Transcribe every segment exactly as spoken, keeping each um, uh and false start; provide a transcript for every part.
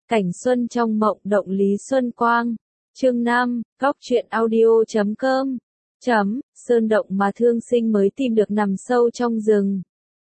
Cảnh xuân trong mộng động Lý Xuân Quang. Chương năm, Góc truyện audio chấm com. Chấm, sơn động mà Thương Sinh mới tìm được nằm sâu trong rừng.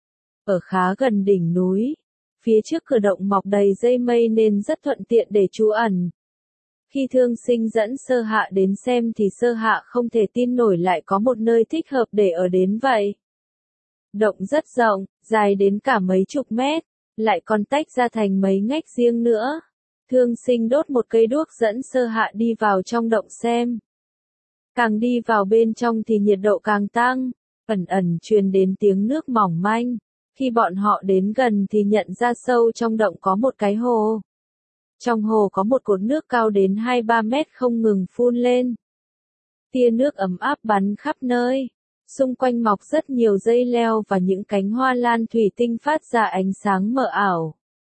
Ở khá gần đỉnh núi, phía trước cửa động mọc đầy dây mây nên rất thuận tiện để trú ẩn. Khi Thương Sinh dẫn Sơ Hạ đến xem thì Sơ Hạ không thể tin nổi lại có một nơi thích hợp để ở đến vậy. Động rất rộng, dài đến cả mấy chục mét, lại còn tách ra thành mấy ngách riêng nữa. Thương Sinh đốt một cây đuốc dẫn Sơ Hạ đi vào trong động xem. Càng đi vào bên trong thì nhiệt độ càng tăng, ẩn ẩn truyền đến tiếng nước mỏng manh. Khi bọn họ đến gần thì nhận ra sâu trong động có một cái hồ. Trong hồ có một cột nước cao đến hai ba mét không ngừng phun lên. Tia nước ấm áp bắn khắp nơi. Xung quanh mọc rất nhiều dây leo và những cánh hoa lan thủy tinh phát ra ánh sáng mờ ảo.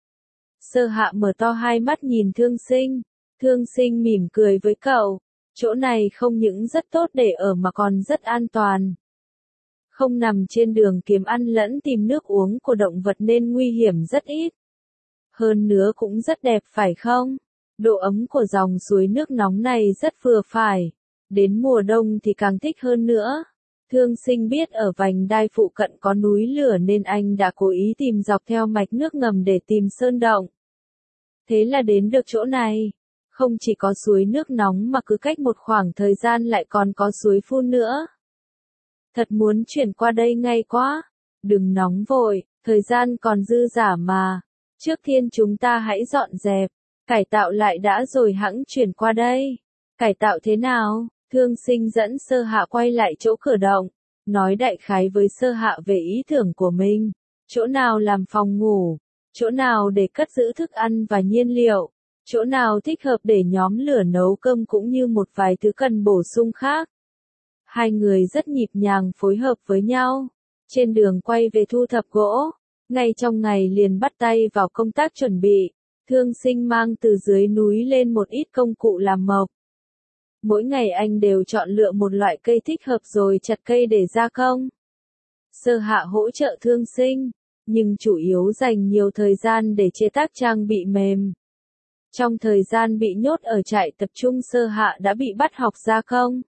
Sơ Hạ mở to hai mắt nhìn Thương Sinh. Thương Sinh mỉm cười với cậu. Chỗ này không những rất tốt để ở mà còn rất an toàn. Không nằm trên đường kiếm ăn lẫn tìm nước uống của động vật nên nguy hiểm rất ít. Hơn nữa cũng rất đẹp phải không? Độ ấm của dòng suối nước nóng này rất vừa phải. Đến mùa đông thì càng thích hơn nữa. Thương Sinh biết ở vành đai phụ cận có núi lửa nên anh đã cố ý tìm dọc theo mạch nước ngầm để tìm sơn động. Thế là đến được chỗ này. Không chỉ có suối nước nóng mà cứ cách một khoảng thời gian lại còn có suối phun nữa. Thật muốn chuyển qua đây ngay quá. Đừng nóng vội, thời gian còn dư dả mà. Trước tiên chúng ta hãy dọn dẹp, cải tạo lại đã rồi hẵng chuyển qua đây. Cải tạo thế nào? Thương Sinh dẫn Sơ Hạ quay lại chỗ cửa động, nói đại khái với Sơ Hạ về ý tưởng của mình. Chỗ nào làm phòng ngủ, chỗ nào để cất giữ thức ăn và nhiên liệu, chỗ nào thích hợp để nhóm lửa nấu cơm cũng như một vài thứ cần bổ sung khác. Hai người rất nhịp nhàng phối hợp với nhau. Trên đường quay về thu thập gỗ, ngay trong ngày liền bắt tay vào công tác chuẩn bị. Thương Sinh mang từ dưới núi lên một ít công cụ làm mộc. Mỗi ngày anh đều chọn lựa một loại cây thích hợp rồi chặt cây để gia công. Sơ Hạ hỗ trợ Thương Sinh, nhưng chủ yếu dành nhiều thời gian để chế tác trang bị mềm. Trong thời gian bị nhốt ở trại tập trung Sơ Hạ đã bị bắt học gia công.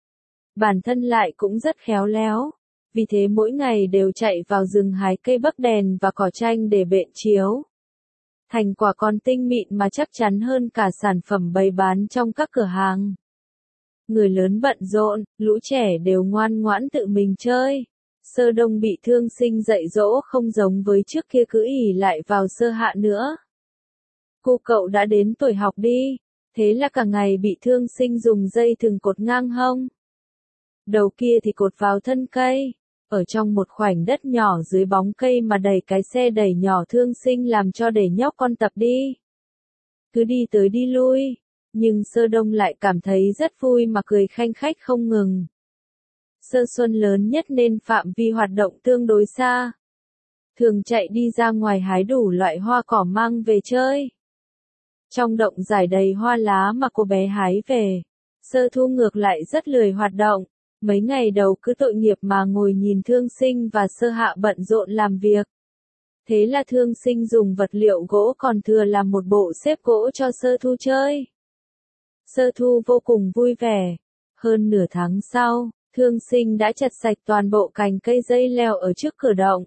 Bản thân lại cũng rất khéo léo, vì thế mỗi ngày đều chạy vào rừng hái cây bắc đèn và cỏ tranh để bện chiếu. Thành quả còn tinh mịn mà chắc chắn hơn cả sản phẩm bày bán trong các cửa hàng. Người lớn bận rộn, lũ trẻ đều ngoan ngoãn tự mình chơi. Sơ Đông bị Thương Sinh dạy dỗ không giống với trước kia cứ ỷ lại vào Sơ Hạ nữa. Cô cậu đã đến tuổi học đi, thế là cả ngày bị Thương Sinh dùng dây thừng cột ngang hông. Đầu kia thì cột vào thân cây, ở trong một khoảnh đất nhỏ dưới bóng cây mà đẩy cái xe đẩy nhỏ Thương Sinh làm cho để nhóc con tập đi. Cứ đi tới đi lui, nhưng Sơ Đông lại cảm thấy rất vui mà cười khanh khách không ngừng. Sơ Xuân lớn nhất nên phạm vi hoạt động tương đối xa. Thường chạy đi ra ngoài hái đủ loại hoa cỏ mang về chơi. Trong động rải đầy hoa lá mà cô bé hái về. Sơ Thu ngược lại rất lười hoạt động. Mấy ngày đầu cứ tội nghiệp mà ngồi nhìn Thương Sinh và Sơ Hạ bận rộn làm việc. Thế là Thương Sinh dùng vật liệu gỗ còn thừa làm một bộ xếp gỗ cho Sơ Thu chơi. Sơ Thu vô cùng vui vẻ. Hơn nửa tháng sau, Thương Sinh đã chặt sạch toàn bộ cành cây dây leo ở trước cửa động.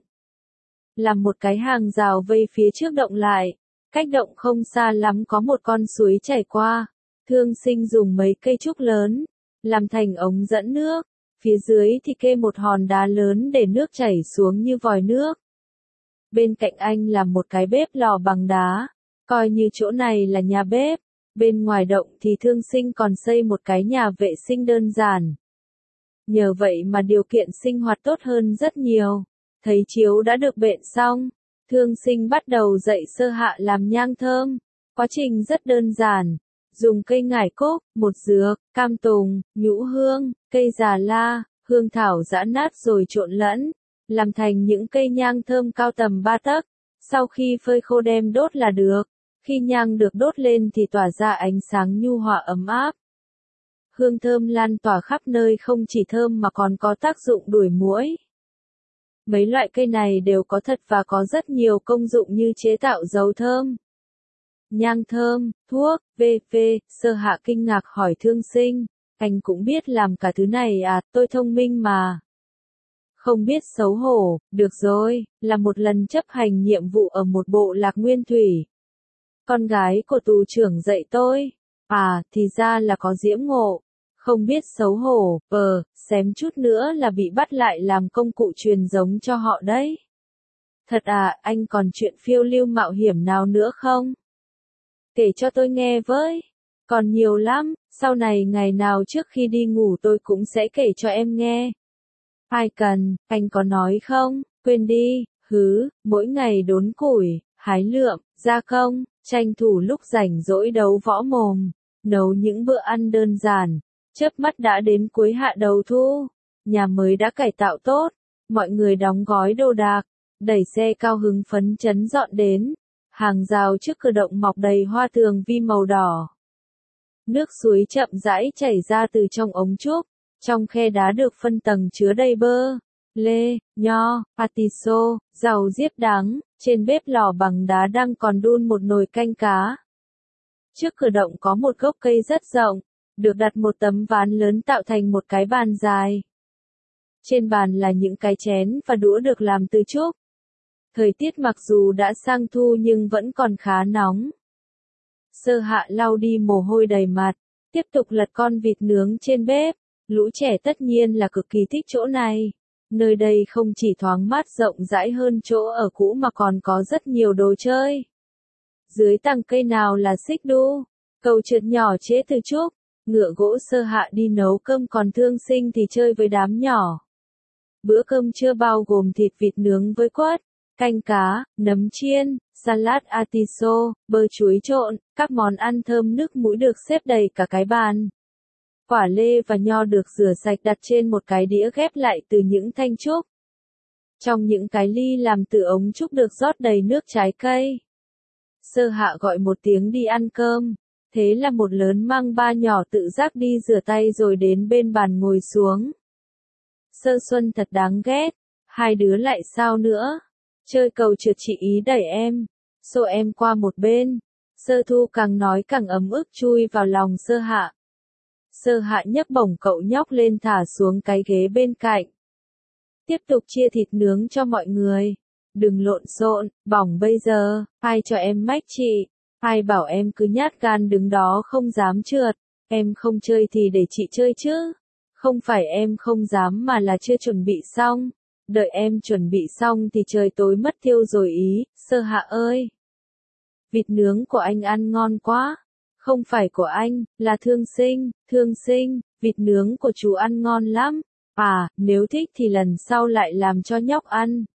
Làm một cái hàng rào vây phía trước động lại. Cách động không xa lắm có một con suối chảy qua. Thương Sinh dùng mấy cây trúc lớn, làm thành ống dẫn nước. Phía dưới thì kê một hòn đá lớn để nước chảy xuống như vòi nước. Bên cạnh anh là một cái bếp lò bằng đá. Coi như chỗ này là nhà bếp. Bên ngoài động thì Thương Sinh còn xây một cái nhà vệ sinh đơn giản. Nhờ vậy mà điều kiện sinh hoạt tốt hơn rất nhiều. Thấy chiếu đã được bện xong, Thương Sinh bắt đầu dạy Sơ Hạ làm nhang thơm. Quá trình rất đơn giản. Dùng cây ngải cúc, một dược, cam tùng, nhũ hương, cây già la, hương thảo giã nát rồi trộn lẫn. Làm thành những cây nhang thơm cao tầm ba tấc. Sau khi phơi khô đem đốt là được. Khi nhang được đốt lên thì tỏa ra ánh sáng nhu hòa ấm áp. Hương thơm lan tỏa khắp nơi không chỉ thơm mà còn có tác dụng đuổi muỗi. Mấy loại cây này đều có thật và có rất nhiều công dụng như chế tạo dầu thơm. nhang thơm, thuốc, vê vê, Sơ Hạ kinh ngạc hỏi Thương Sinh, anh cũng biết làm cả thứ này à, tôi thông minh mà. Không biết xấu hổ, được rồi, là một lần chấp hành nhiệm vụ ở một bộ lạc nguyên thủy. Con gái của tù trưởng dạy tôi, à, thì ra là có diễm ngộ. Không biết xấu hổ, ờ, xém chút nữa là bị bắt lại làm công cụ truyền giống cho họ đấy. Thật à, anh còn chuyện phiêu lưu mạo hiểm nào nữa không? Kể cho tôi nghe với. Còn nhiều lắm, sau này ngày nào trước khi đi ngủ tôi cũng sẽ kể cho em nghe. Ai cần, anh có nói không? Quên đi, hứ, mỗi ngày đốn củi, hái lượm, gia công, tranh thủ lúc rảnh rỗi đấu võ mồm, nấu những bữa ăn đơn giản. Chớp mắt đã đến cuối hạ đầu thu, nhà mới đã cải tạo tốt, mọi người đóng gói đồ đạc, đẩy xe cao hứng phấn chấn dọn đến, hàng rào trước cửa động mọc đầy hoa tường vi màu đỏ. Nước suối chậm rãi chảy ra từ trong ống trúc, trong khe đá được phân tầng chứa đầy bơ, lê, nho, atiso, rau diếp đắng, trên bếp lò bằng đá đang còn đun một nồi canh cá. Trước cửa động có một gốc cây rất rộng, được đặt một tấm ván lớn tạo thành một cái bàn dài. Trên bàn là những cái chén và đũa được làm từ trúc. Thời tiết mặc dù đã sang thu nhưng vẫn còn khá nóng. Sơ Hạ lau đi mồ hôi đầy mặt, tiếp tục lật con vịt nướng trên bếp. Lũ trẻ tất nhiên là cực kỳ thích chỗ này. Nơi đây không chỉ thoáng mát rộng rãi hơn chỗ ở cũ mà còn có rất nhiều đồ chơi. Dưới tàng cây nào là xích đu, cầu trượt nhỏ chế từ trúc, ngựa gỗ. Sơ Hạ đi nấu cơm còn Thương Sinh thì chơi với đám nhỏ. Bữa cơm trưa bao gồm thịt vịt nướng với quất, canh cá, nấm chiên, salad atiso, bơ chuối trộn, các món ăn thơm nước mũi được xếp đầy cả cái bàn. Quả lê và nho được rửa sạch đặt trên một cái đĩa ghép lại từ những thanh trúc. Trong những cái ly làm từ ống trúc được rót đầy nước trái cây. Sơ Hạ gọi một tiếng đi ăn cơm. Thế là một lớn mang ba nhỏ tự giác đi rửa tay rồi đến bên bàn ngồi xuống. Sơ Xuân thật đáng ghét. Hai đứa lại sao nữa? Chơi cầu trượt chị ý đẩy em. Xô em qua một bên. Sơ Thu càng nói càng ấm ức chui vào lòng Sơ Hạ. Sơ Hạ nhấc bổng cậu nhóc lên thả xuống cái ghế bên cạnh. Tiếp tục chia thịt nướng cho mọi người. Đừng lộn xộn, bỏng bây giờ, ai cho em mách chị. Ai bảo em cứ nhát gan đứng đó không dám trượt, em không chơi thì để chị chơi chứ. Không phải em không dám mà là chưa chuẩn bị xong. Đợi em chuẩn bị xong thì trời tối mất tiêu rồi ý, Sơ Hạ ơi. Vịt nướng của anh ăn ngon quá. Không phải của anh, là Thương Sinh, Thương Sinh, vịt nướng của chú ăn ngon lắm. À, nếu thích thì lần sau lại làm cho nhóc ăn.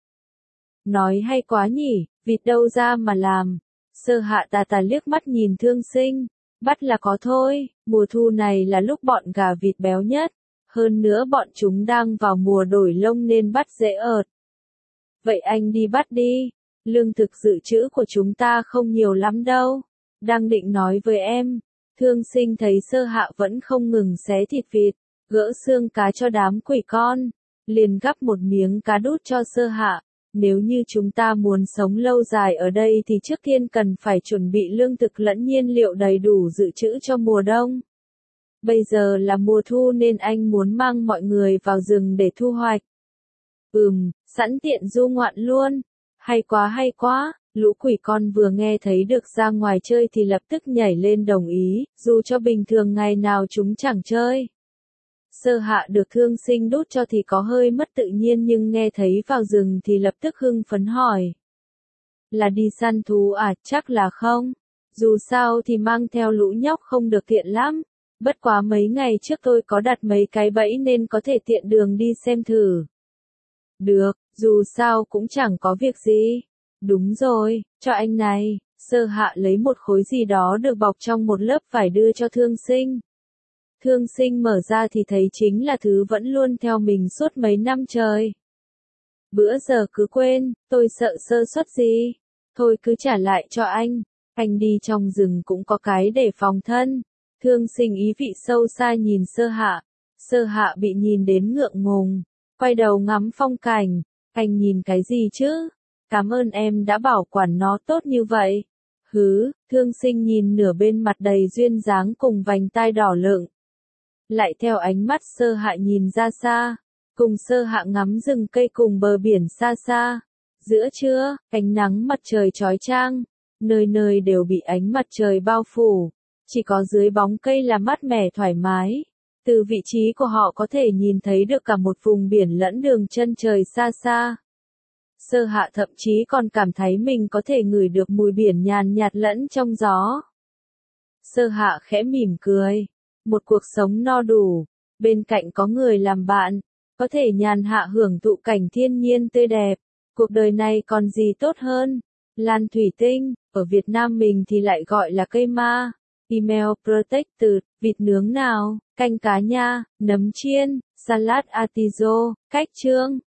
Nói hay quá nhỉ, vịt đâu ra mà làm. Sơ Hạ tà tà liếc mắt nhìn Thương Sinh, bắt là có thôi, mùa thu này là lúc bọn gà vịt béo nhất, hơn nữa bọn chúng đang vào mùa đổi lông nên bắt dễ ợt. Vậy anh đi bắt đi, lương thực dự trữ của chúng ta không nhiều lắm đâu, đang định nói với em. Thương Sinh thấy Sơ Hạ vẫn không ngừng xé thịt vịt, gỡ xương cá cho đám quỷ con, liền gắp một miếng cá đút cho Sơ Hạ. Nếu như chúng ta muốn sống lâu dài ở đây thì trước tiên cần phải chuẩn bị lương thực lẫn nhiên liệu đầy đủ dự trữ cho mùa đông. Bây giờ là mùa thu nên anh muốn mang mọi người vào rừng để thu hoạch. Ừm, sẵn tiện du ngoạn luôn. Hay quá hay quá, lũ quỷ con vừa nghe thấy được ra ngoài chơi thì lập tức nhảy lên đồng ý, dù cho bình thường ngày nào chúng chẳng chơi. Sơ Hạ được Thương Sinh đút cho thì có hơi mất tự nhiên nhưng nghe thấy vào rừng thì lập tức hưng phấn hỏi. Là đi săn thú à, chắc là không. Dù sao thì mang theo lũ nhóc không được tiện lắm. Bất quá mấy ngày trước tôi có đặt mấy cái bẫy nên có thể tiện đường đi xem thử. Được, dù sao cũng chẳng có việc gì. Đúng rồi, cho anh này. Sơ Hạ lấy một khối gì đó được bọc trong một lớp vải đưa cho Thương Sinh. Thương Sinh mở ra thì thấy chính là thứ vẫn luôn theo mình suốt mấy năm trời. Bữa giờ cứ quên, tôi sợ sơ suất gì. Thôi cứ trả lại cho anh, anh đi trong rừng cũng có cái để phòng thân. Thương Sinh ý vị sâu xa nhìn Sơ Hạ. Sơ Hạ bị nhìn đến ngượng ngùng, quay đầu ngắm phong cảnh. Anh nhìn cái gì chứ? Cảm ơn em đã bảo quản nó tốt như vậy. Hứ, Thương Sinh nhìn nửa bên mặt đầy duyên dáng cùng vành tai đỏ lựng. Lại theo ánh mắt Sơ Hạ nhìn ra xa, cùng Sơ Hạ ngắm rừng cây cùng bờ biển xa xa. Giữa trưa, ánh nắng mặt trời chói chang, nơi nơi đều bị ánh mặt trời bao phủ, chỉ có dưới bóng cây là mát mẻ thoải mái. Từ vị trí của họ có thể nhìn thấy được cả một vùng biển lẫn đường chân trời xa xa. Sơ Hạ thậm chí còn cảm thấy mình có thể ngửi được mùi biển nhàn nhạt lẫn trong gió. Sơ Hạ khẽ mỉm cười. Một cuộc sống no đủ, bên cạnh có người làm bạn, có thể nhàn hạ hưởng thụ cảnh thiên nhiên tươi đẹp. Cuộc đời này còn gì tốt hơn? Lan thủy tinh, ở Việt Nam mình thì lại gọi là cây ma. Email protected, vịt nướng nào, canh cá nha, nấm chiên, salad artiso, cách trương.